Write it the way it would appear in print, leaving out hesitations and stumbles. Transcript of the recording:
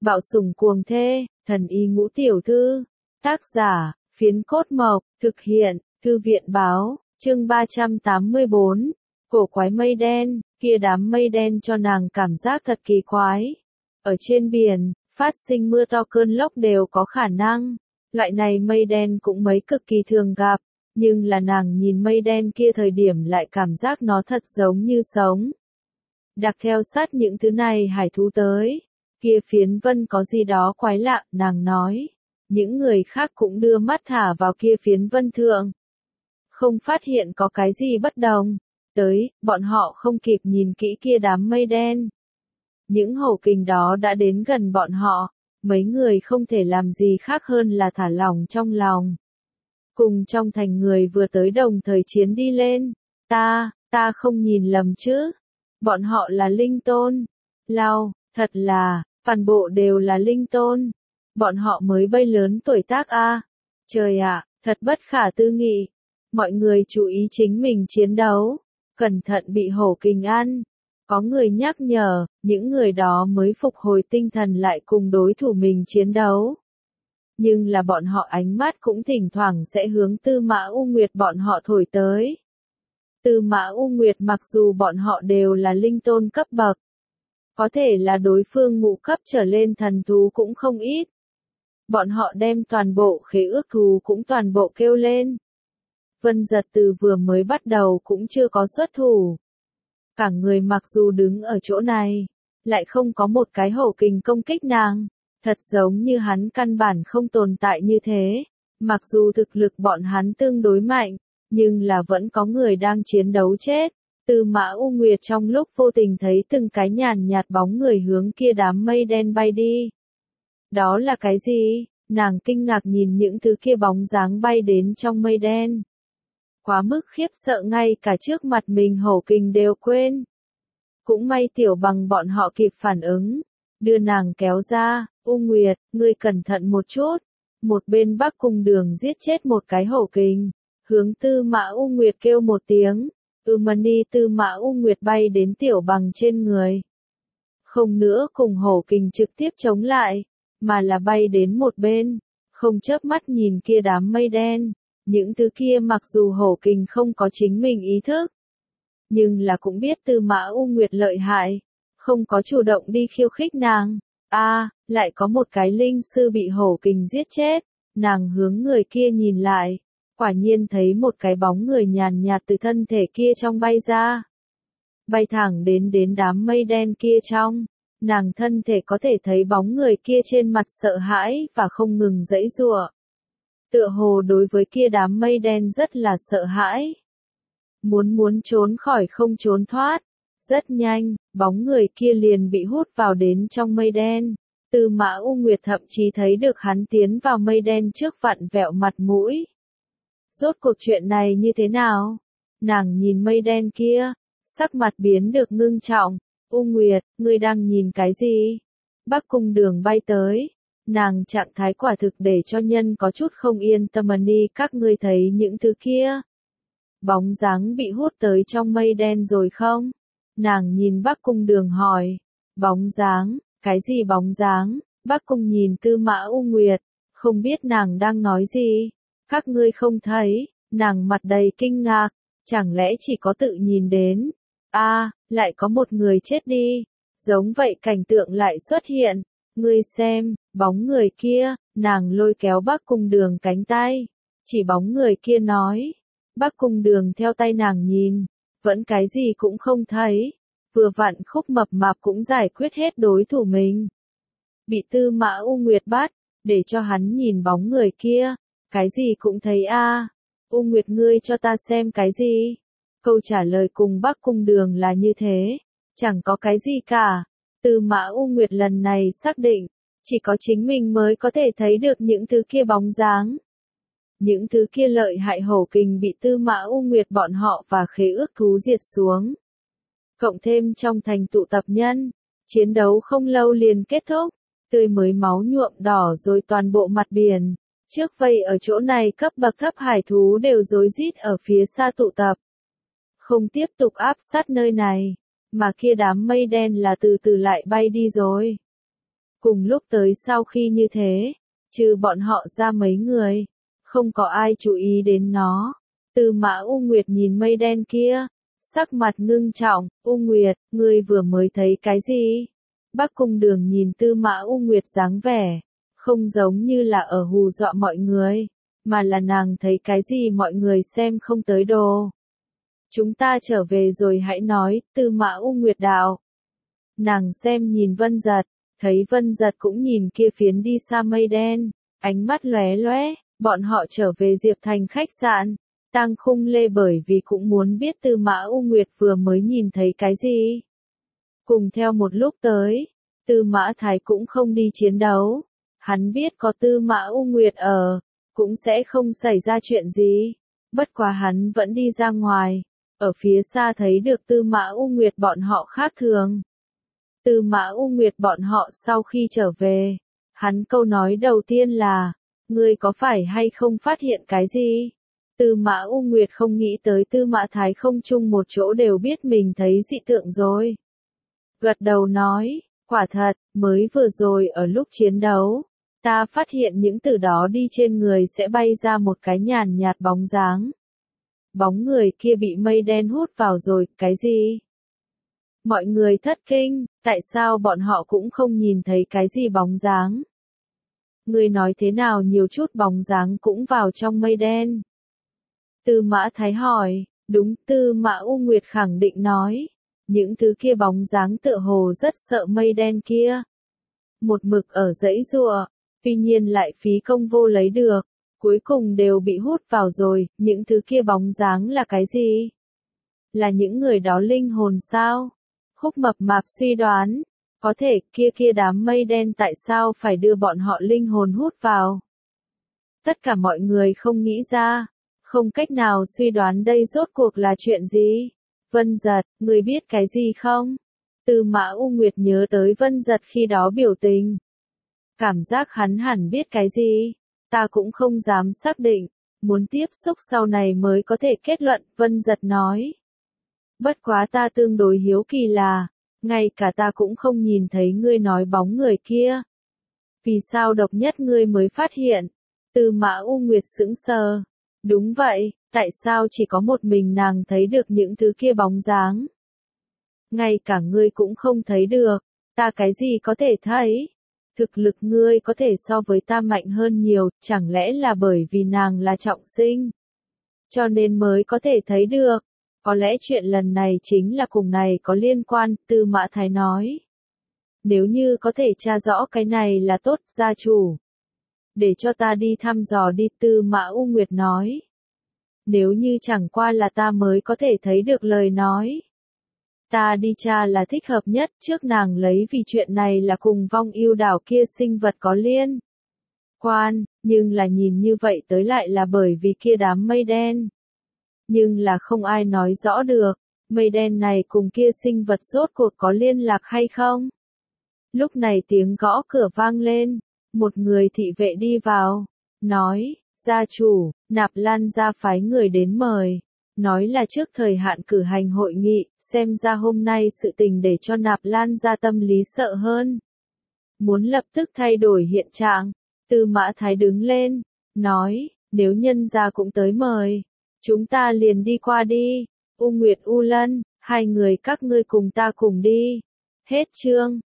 Bạo sủng cuồng thê, thần y ngũ tiểu thư. Tác giả, Phiến Cốt Mộc, thực hiện, Thư viện báo, chương 384. Cổ quái mây đen, kia đám mây đen cho nàng cảm giác thật kỳ quái. Ở trên biển, phát sinh mưa to cơn lốc đều có khả năng. Loại này mây đen cũng mấy cực kỳ thường gặp, nhưng là nàng nhìn mây đen kia thời điểm lại cảm giác nó thật giống như sống. Đặc theo sát những thứ này hải thú tới. Kia phiến vân có gì đó quái lạ, nàng nói. Những người khác cũng đưa mắt thả vào kia phiến vân thượng. Không phát hiện có cái gì bất đồng. Tới, bọn họ không kịp nhìn kỹ kia đám mây đen. Những hổ kình đó đã đến gần bọn họ. Mấy người không thể làm gì khác hơn là thả lỏng trong lòng. Cùng trong thành người vừa tới đồng thời chiến đi lên. Ta không nhìn lầm chứ. Bọn họ là linh tôn. Lao, thật là, toàn bộ đều là linh tôn. Bọn họ mới bay lớn tuổi tác a. Trời ạ, thật bất khả tư nghị. Mọi người chú ý chính mình chiến đấu. Cẩn thận bị hổ kình ăn. Có người nhắc nhở, những người đó mới phục hồi tinh thần lại cùng đối thủ mình chiến đấu. Nhưng là bọn họ ánh mắt cũng thỉnh thoảng sẽ hướng Tư Mã U Nguyệt bọn họ thổi tới. Tư Mã U Nguyệt mặc dù bọn họ đều là linh tôn cấp bậc. Có thể là đối phương ngũ cấp trở lên thần thú cũng không ít. Bọn họ đem toàn bộ khế ước thú cũng toàn bộ kêu lên. Vân Giật từ vừa mới bắt đầu cũng chưa có xuất thủ. Cả người mặc dù đứng ở chỗ này, lại không có một cái hổ kình công kích nàng. Thật giống như hắn căn bản không tồn tại như thế. Mặc dù thực lực bọn hắn tương đối mạnh, nhưng là vẫn có người đang chiến đấu chết. Tư Mã U Nguyệt trong lúc vô tình thấy từng cái nhàn nhạt bóng người hướng kia đám mây đen bay đi. Đó là cái gì? Nàng kinh ngạc nhìn những thứ kia bóng dáng bay đến trong mây đen. Quá mức khiếp sợ ngay cả trước mặt mình hổ kình đều quên. Cũng may Tiểu Bằng bọn họ kịp phản ứng. Đưa nàng kéo ra, U Nguyệt, ngươi cẩn thận một chút. Một bên Bắc Cung Đường giết chết một cái hổ kình. Hướng Tư Mã U Nguyệt kêu một tiếng. Mani Tư Mã U Nguyệt bay đến Tiểu Bằng trên người. Không nữa cùng hổ kình trực tiếp chống lại, mà là bay đến một bên. Không chớp mắt nhìn kia đám mây đen. Những thứ kia mặc dù hổ kình không có chính mình ý thức. Nhưng là cũng biết Tư Mã U Nguyệt lợi hại. Không có chủ động đi khiêu khích nàng. Lại có một cái linh sư bị hổ kình giết chết. Nàng hướng người kia nhìn lại. Quả nhiên thấy một cái bóng người nhàn nhạt từ thân thể kia trong bay ra. Bay thẳng đến đám mây đen kia trong. Nàng thân thể có thể thấy bóng người kia trên mặt sợ hãi và không ngừng giãy giụa. Tựa hồ đối với kia đám mây đen rất là sợ hãi. Muốn trốn khỏi không trốn thoát. Rất nhanh, bóng người kia liền bị hút vào đến trong mây đen. Tư Mã U Nguyệt thậm chí thấy được hắn tiến vào mây đen trước vặn vẹo mặt mũi. Rốt cuộc chuyện này như thế nào? Nàng nhìn mây đen kia, sắc mặt biến được ngưng trọng. U Nguyệt, ngươi đang nhìn cái gì? Bắc Cung Đường bay tới. Nàng trạng thái quả thực để cho nhân có chút không yên tâm. Mani, các ngươi thấy những thứ kia. Bóng dáng bị hút tới trong mây đen rồi không? Nàng nhìn Bắc Cung Đường hỏi. Bóng dáng, cái gì bóng dáng? Bắc Cung nhìn Tư Mã U Nguyệt, không biết nàng đang nói gì. Các ngươi không thấy, nàng mặt đầy kinh ngạc, chẳng lẽ chỉ có tự nhìn đến. Lại có một người chết đi. Giống vậy cảnh tượng lại xuất hiện. Ngươi xem, bóng người kia, nàng lôi kéo Bắc Cung Đường cánh tay. Chỉ bóng người kia nói. Bắc Cung Đường theo tay nàng nhìn, vẫn cái gì cũng không thấy. Vừa vặn Khúc Mập Mạp cũng giải quyết hết đối thủ mình. Bị Tư Mã U Nguyệt bắt, để cho hắn nhìn bóng người kia. Cái gì cũng thấy U Nguyệt, ngươi cho ta xem cái gì? Câu trả lời cùng Bắc Cung Đường là như thế. Chẳng có cái gì cả. Tư Mã U Nguyệt lần này xác định, chỉ có chính mình mới có thể thấy được những thứ kia bóng dáng. Những thứ kia lợi hại hổ kình bị Tư Mã U Nguyệt bọn họ và khế ước thú diệt xuống. Cộng thêm trong thành tụ tập nhân, chiến đấu không lâu liền kết thúc, tươi mới máu nhuộm đỏ rồi toàn bộ mặt biển. Trước vây ở chỗ này cấp bậc thấp hải thú đều rối rít ở phía xa tụ tập. Không tiếp tục áp sát nơi này, mà kia đám mây đen là từ từ lại bay đi rồi. Cùng lúc tới sau khi như thế, trừ bọn họ ra mấy người, không có ai chú ý đến nó. Tư Mã U Nguyệt nhìn mây đen kia, sắc mặt ngưng trọng, U Nguyệt, ngươi vừa mới thấy cái gì? Bắc Cung Đường nhìn Tư Mã U Nguyệt dáng vẻ, không giống như là ở hù dọa mọi người, mà là nàng thấy cái gì mọi người xem không tới đồ. Chúng ta trở về rồi hãy nói, Tư Mã U Nguyệt đạo. Nàng xem nhìn Vân Giật, thấy Vân Giật cũng nhìn kia phiến đi xa mây đen, ánh mắt lóe lóe, bọn họ trở về Diệp Thành khách sạn. Tang Khung Lê bởi vì cũng muốn biết Tư Mã U Nguyệt vừa mới nhìn thấy cái gì. Cùng theo một lúc tới, Tư Mã Thái cũng không đi chiến đấu. Hắn biết có Tư Mã U Nguyệt ở, cũng sẽ không xảy ra chuyện gì. Bất quá hắn vẫn đi ra ngoài, ở phía xa thấy được Tư Mã U Nguyệt bọn họ khác thường. Tư Mã U Nguyệt bọn họ sau khi trở về, hắn câu nói đầu tiên là, ngươi có phải hay không phát hiện cái gì? Tư Mã U Nguyệt không nghĩ tới Tư Mã Thái không chung một chỗ đều biết mình thấy dị tượng rồi. Gật đầu nói, quả thật, mới vừa rồi ở lúc chiến đấu, ta phát hiện những từ đó đi trên người sẽ bay ra một cái nhàn nhạt bóng dáng. Bóng người kia bị mây đen hút vào rồi, cái gì? Mọi người thất kinh, tại sao bọn họ cũng không nhìn thấy cái gì bóng dáng? Ngươi nói thế nào nhiều chút bóng dáng cũng vào trong mây đen? Tư Mã Thái hỏi, đúng, Tư Mã U Nguyệt khẳng định nói, những thứ kia bóng dáng tựa hồ rất sợ mây đen kia. Một mực ở dãy giụa, tuy nhiên lại phí công vô lấy được, cuối cùng đều bị hút vào rồi, những thứ kia bóng dáng là cái gì? Là những người đó linh hồn sao? Khúc Mập Mạp suy đoán, có thể kia đám mây đen tại sao phải đưa bọn họ linh hồn hút vào? Tất cả mọi người không nghĩ ra, không cách nào suy đoán đây rốt cuộc là chuyện gì. Vân Giật, người biết cái gì không? Tư Mã U Nguyệt nhớ tới Vân Giật khi đó biểu tình. Cảm giác hắn hẳn biết cái gì, ta cũng không dám xác định, muốn tiếp xúc sau này mới có thể kết luận, Vân Giật nói. Bất quá ta tương đối hiếu kỳ là, ngay cả ta cũng không nhìn thấy ngươi nói bóng người kia. Vì sao độc nhất ngươi mới phát hiện? Tư Mã U Nguyệt sững sờ. Đúng vậy, tại sao chỉ có một mình nàng thấy được những thứ kia bóng dáng? Ngay cả ngươi cũng không thấy được, ta cái gì có thể thấy? Thực lực ngươi có thể so với ta mạnh hơn nhiều, chẳng lẽ là bởi vì nàng là trọng sinh? Cho nên mới có thể thấy được. Có lẽ chuyện lần này chính là cùng này có liên quan, Tư Mã Thái nói. Nếu như có thể tra rõ cái này là tốt, gia chủ. Để cho ta đi thăm dò đi, Tư Mã U Nguyệt nói. Nếu như chẳng qua là ta mới có thể thấy được lời nói. Ta đi tra là thích hợp nhất, trước nàng lấy vì chuyện này là cùng Vong Yêu Đảo kia sinh vật có liên quan, nhưng là nhìn như vậy tới lại là bởi vì kia đám mây đen. Nhưng là không ai nói rõ được, mây đen này cùng kia sinh vật rốt cuộc có liên lạc hay không? Lúc này tiếng gõ cửa vang lên, một người thị vệ đi vào, nói, gia chủ, Nạp Lan gia phái người đến mời, nói là trước thời hạn cử hành hội nghị, xem ra hôm nay sự tình để cho Nạp Lan gia tâm lý sợ hơn. Muốn lập tức thay đổi hiện trạng, Tư Mã Thái đứng lên, nói, nếu nhân gia cũng tới mời, chúng ta liền đi qua đi, U Nguyệt U Lân, hai người các ngươi cùng ta cùng đi. Hết chương.